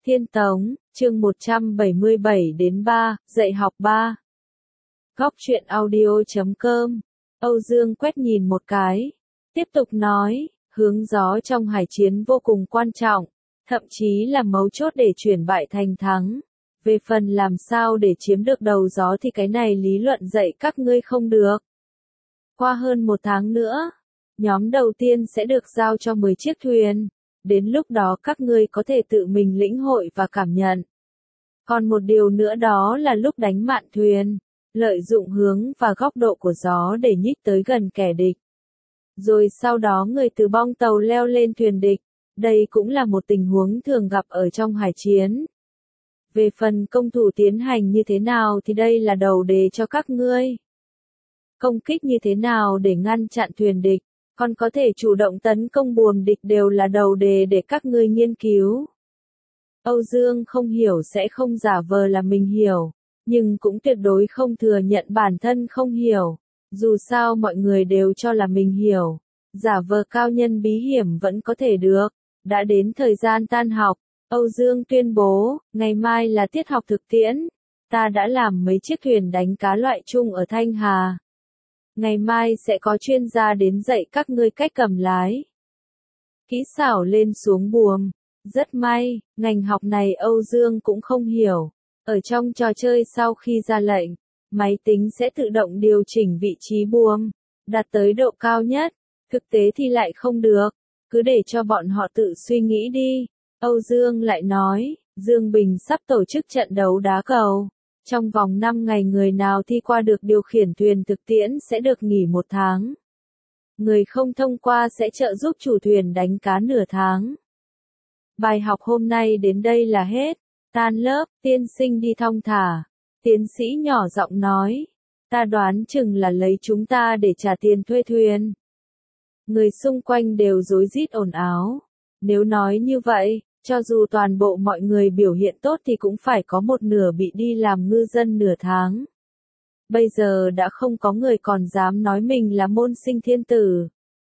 Thiên Tống, chương 177-3, dạy học 3. Góc truyện audio.com. Âu Dương quét nhìn một cái, tiếp tục nói, hướng gió trong hải chiến vô cùng quan trọng, thậm chí là mấu chốt để chuyển bại thành thắng. Về phần làm sao để chiếm được đầu gió thì cái này lý luận dạy các ngươi không được. Qua hơn 1 tháng nữa, nhóm đầu tiên sẽ được giao cho 10 chiếc thuyền. Đến lúc đó các ngươi có thể tự mình lĩnh hội và cảm nhận. Còn một điều nữa đó là lúc đánh mạn thuyền, lợi dụng hướng và góc độ của gió để nhích tới gần kẻ địch. Rồi sau đó người từ bong tàu leo lên thuyền địch. Đây cũng là một tình huống thường gặp ở trong hải chiến. Về phần công thủ tiến hành như thế nào thì đây là đầu đề cho các ngươi. Công kích như thế nào để ngăn chặn thuyền địch, còn có thể chủ động tấn công buồm địch đều là đầu đề để các ngươi nghiên cứu. Âu Dương không hiểu sẽ không giả vờ là mình hiểu, nhưng cũng tuyệt đối không thừa nhận bản thân không hiểu. Dù sao mọi người đều cho là mình hiểu, giả vờ cao nhân bí hiểm vẫn có thể được. Đã đến thời gian tan học, Âu Dương tuyên bố, ngày mai là tiết học thực tiễn. Ta đã làm mấy chiếc thuyền đánh cá loại chung ở Thanh Hà. Ngày mai sẽ có chuyên gia đến dạy các ngươi cách cầm lái. Kỹ xảo lên xuống buồm. Rất may, ngành học này Âu Dương cũng không hiểu. Ở trong trò chơi sau khi ra lệnh, máy tính sẽ tự động điều chỉnh vị trí buồm, đạt tới độ cao nhất. Thực tế thì lại không được. Cứ để cho bọn họ tự suy nghĩ đi. Âu Dương lại nói, Dương Bình sắp tổ chức trận đấu đá cầu. Trong vòng 5 ngày người nào thi qua được điều khiển thuyền thực tiễn sẽ được nghỉ 1 tháng. Người không thông qua sẽ trợ giúp chủ thuyền đánh cá nửa tháng. Bài học hôm nay đến đây là hết. Tan lớp, tiên sinh đi thong thả. Tiến sĩ nhỏ giọng nói, ta đoán chừng là lấy chúng ta để trả tiền thuê thuyền. Người xung quanh đều rối rít ồn ào. Nếu nói như vậy, cho dù toàn bộ mọi người biểu hiện tốt thì cũng phải có một nửa bị đi làm ngư dân nửa tháng. Bây giờ đã không có người còn dám nói mình là môn sinh thiên tử.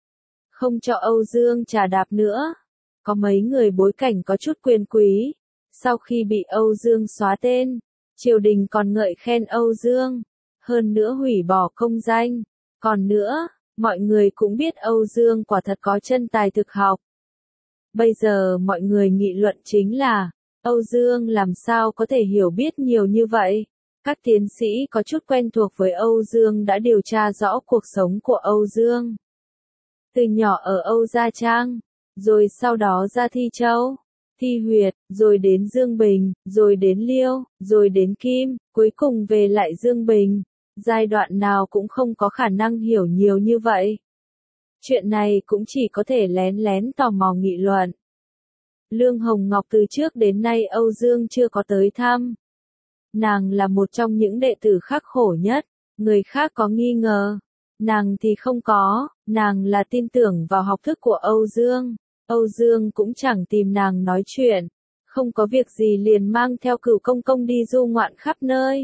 Không cho Âu Dương trà đạp nữa. Có mấy người bối cảnh có chút quyền quý. Sau khi bị Âu Dương xóa tên, triều đình còn ngợi khen Âu Dương. Hơn nữa hủy bỏ công danh. Còn nữa, mọi người cũng biết Âu Dương quả thật có chân tài thực học. Bây giờ mọi người nghị luận chính là, Âu Dương làm sao có thể hiểu biết nhiều như vậy? Các tiến sĩ có chút quen thuộc với Âu Dương đã điều tra rõ cuộc sống của Âu Dương. Từ nhỏ ở Âu Gia Trang, rồi sau đó ra Thi Châu, Thi Huyệt, rồi đến Dương Bình, rồi đến Liêu, rồi đến Kim, cuối cùng về lại Dương Bình. Giai đoạn nào cũng không có khả năng hiểu nhiều như vậy. Chuyện này cũng chỉ có thể lén lén tò mò nghị luận. Lương Hồng Ngọc từ trước đến nay Âu Dương chưa có tới thăm. Nàng là một trong những đệ tử khắc khổ nhất, người khác có nghi ngờ. Nàng thì không có, nàng là tin tưởng vào học thức của Âu Dương. Âu Dương cũng chẳng tìm nàng nói chuyện, không có việc gì liền mang theo Cửu Công Công đi du ngoạn khắp nơi.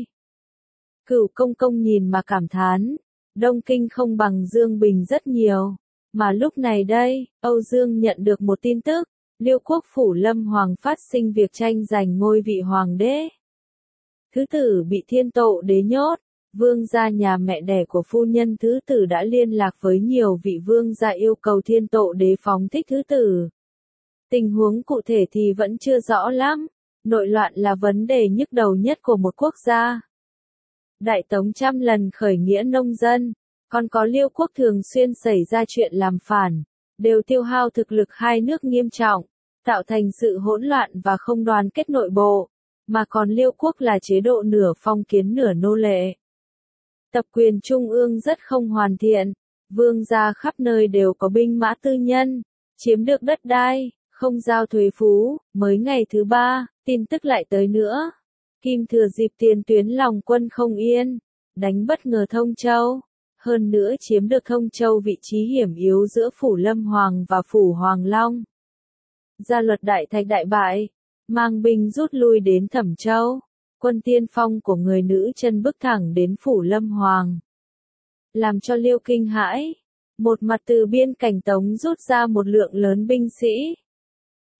Cửu Công Công nhìn mà cảm thán, Đông Kinh không bằng Dương Bình rất nhiều. Mà lúc này đây, Âu Dương nhận được một tin tức, Liêu quốc phủ Lâm Hoàng phát sinh việc tranh giành ngôi vị hoàng đế. Thứ tử bị Thiên Tộ đế nhốt, vương gia nhà mẹ đẻ của phu nhân thứ tử đã liên lạc với nhiều vị vương gia yêu cầu Thiên Tộ đế phóng thích thứ tử. Tình huống cụ thể thì vẫn chưa rõ lắm, nội loạn là vấn đề nhức đầu nhất của một quốc gia. Đại Tống trăm lần khởi nghĩa nông dân, còn có Liêu quốc thường xuyên xảy ra chuyện làm phản, đều tiêu hao thực lực hai nước nghiêm trọng, tạo thành sự hỗn loạn và không đoàn kết nội bộ, mà còn Liêu quốc là chế độ nửa phong kiến nửa nô lệ. Tập quyền trung ương rất không hoàn thiện, vương gia khắp nơi đều có binh mã tư nhân, chiếm được đất đai, không giao thuế phú. Mới ngày thứ 3, tin tức lại tới nữa. Kim thừa dịp tiền tuyến lòng quân không yên, đánh bất ngờ Thông Châu. Hơn nữa chiếm được Thông Châu vị trí hiểm yếu giữa phủ Lâm Hoàng và phủ Hoàng Long. Gia luật Đại Thạch đại bại, mang binh rút lui đến Thẩm Châu. Quân tiên phong của người nữ chân bước thẳng đến phủ Lâm Hoàng. Làm cho Liêu kinh hãi. Một mặt từ biên cảnh Tống rút ra một lượng lớn binh sĩ.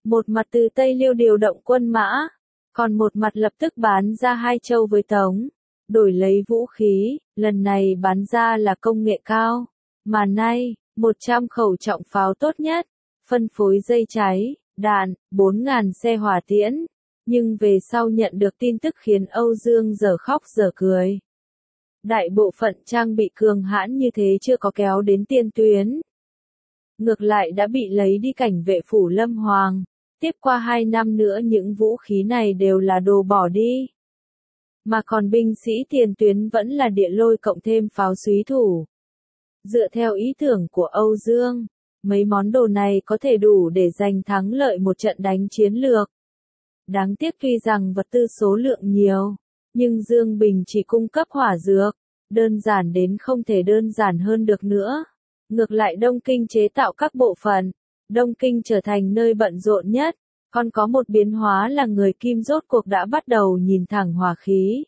Một mặt từ Tây Liêu điều động quân mã, còn một mặt lập tức bán ra Hai Châu với Tống, đổi lấy vũ khí, lần này bán ra là công nghệ cao, mà nay, 100 khẩu trọng pháo tốt nhất, phân phối dây cháy, đạn, 4.000 xe hỏa tiễn, nhưng về sau nhận được tin tức khiến Âu Dương dở khóc dở cười. Đại bộ phận trang bị cường hãn như thế chưa có kéo đến tiền tuyến. Ngược lại đã bị lấy đi cảnh vệ phủ Lâm Hoàng. Tiếp qua 2 năm nữa những vũ khí này đều là đồ bỏ đi. Mà còn binh sĩ tiền tuyến vẫn là địa lôi cộng thêm pháo súy thủ. Dựa theo ý tưởng của Âu Dương, mấy món đồ này có thể đủ để giành thắng lợi một trận đánh chiến lược. Đáng tiếc tuy rằng vật tư số lượng nhiều, nhưng Dương Bình chỉ cung cấp hỏa dược, đơn giản đến không thể đơn giản hơn được nữa. Ngược lại Đông Kinh chế tạo các bộ phận, Đông Kinh trở thành nơi bận rộn nhất, còn có một biến hóa là người Kim rốt cuộc đã bắt đầu nhìn thẳng hỏa khí.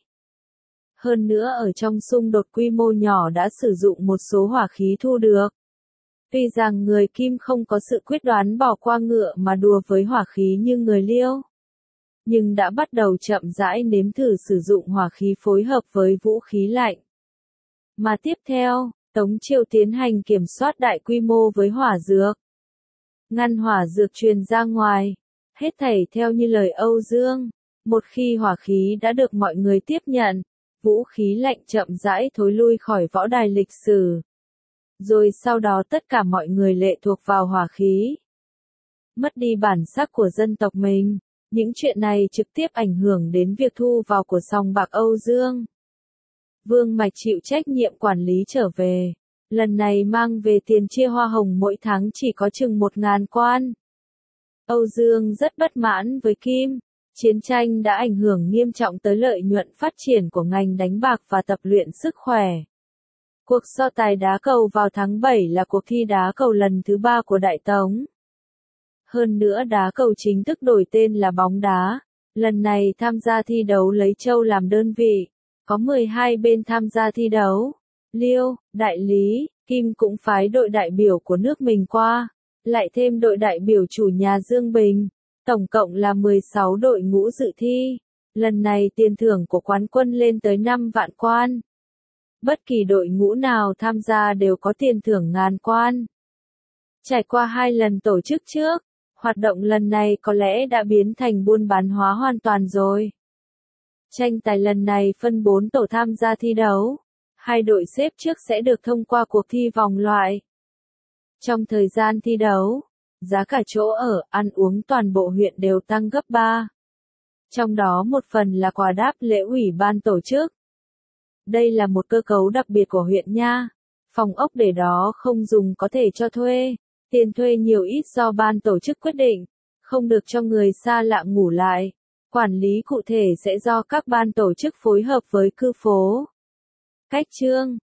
Hơn nữa ở trong xung đột quy mô nhỏ đã sử dụng một số hỏa khí thu được. Tuy rằng người Kim không có sự quyết đoán bỏ qua ngựa mà đùa với hỏa khí như người Liêu, nhưng đã bắt đầu chậm rãi nếm thử sử dụng hỏa khí phối hợp với vũ khí lạnh. Mà tiếp theo, Tống Triều tiến hành kiểm soát đại quy mô với hỏa dược. Ngăn hỏa dược truyền ra ngoài, hết thảy theo như lời Âu Dương, một khi hỏa khí đã được mọi người tiếp nhận, vũ khí lạnh chậm rãi thối lui khỏi võ đài lịch sử. Rồi sau đó tất cả mọi người lệ thuộc vào hỏa khí. Mất đi bản sắc của dân tộc mình, những chuyện này trực tiếp ảnh hưởng đến việc thu vào của sòng bạc Âu Dương. Vương Mạch chịu trách nhiệm quản lý trở về. Lần này mang về tiền chia hoa hồng mỗi tháng chỉ có chừng 1.000 quan. Âu Dương rất bất mãn với Kim. Chiến tranh đã ảnh hưởng nghiêm trọng tới lợi nhuận phát triển của ngành đánh bạc và tập luyện sức khỏe. Cuộc so tài đá cầu vào tháng 7 là cuộc thi đá cầu lần thứ 3 của Đại Tống. Hơn nữa đá cầu chính thức đổi tên là bóng đá. Lần này tham gia thi đấu lấy Châu làm đơn vị. Có 12 bên tham gia thi đấu. Liêu, Đại Lý, Kim cũng phái đội đại biểu của nước mình qua. Lại thêm đội đại biểu chủ nhà Dương Bình. Tổng cộng là 16 đội ngũ dự thi. Lần này tiền thưởng của quán quân lên tới 5 vạn quan. Bất kỳ đội ngũ nào tham gia đều có tiền thưởng ngàn quan. Trải qua 2 lần tổ chức trước, hoạt động lần này có lẽ đã biến thành buôn bán hóa hoàn toàn rồi. Tranh tài lần này phân 4 tổ tham gia thi đấu. 2 đội xếp trước sẽ được thông qua cuộc thi vòng loại. Trong thời gian thi đấu, giá cả chỗ ở, ăn uống toàn bộ huyện đều tăng gấp 3. Trong đó một phần là quà đáp lễ ủy ban tổ chức. Đây là một cơ cấu đặc biệt của huyện nha. Phòng ốc để đó không dùng có thể cho thuê. Tiền thuê nhiều ít do ban tổ chức quyết định. Không được cho người xa lạ ngủ lại. Quản lý cụ thể sẽ do các ban tổ chức phối hợp với cư phố. Cách chương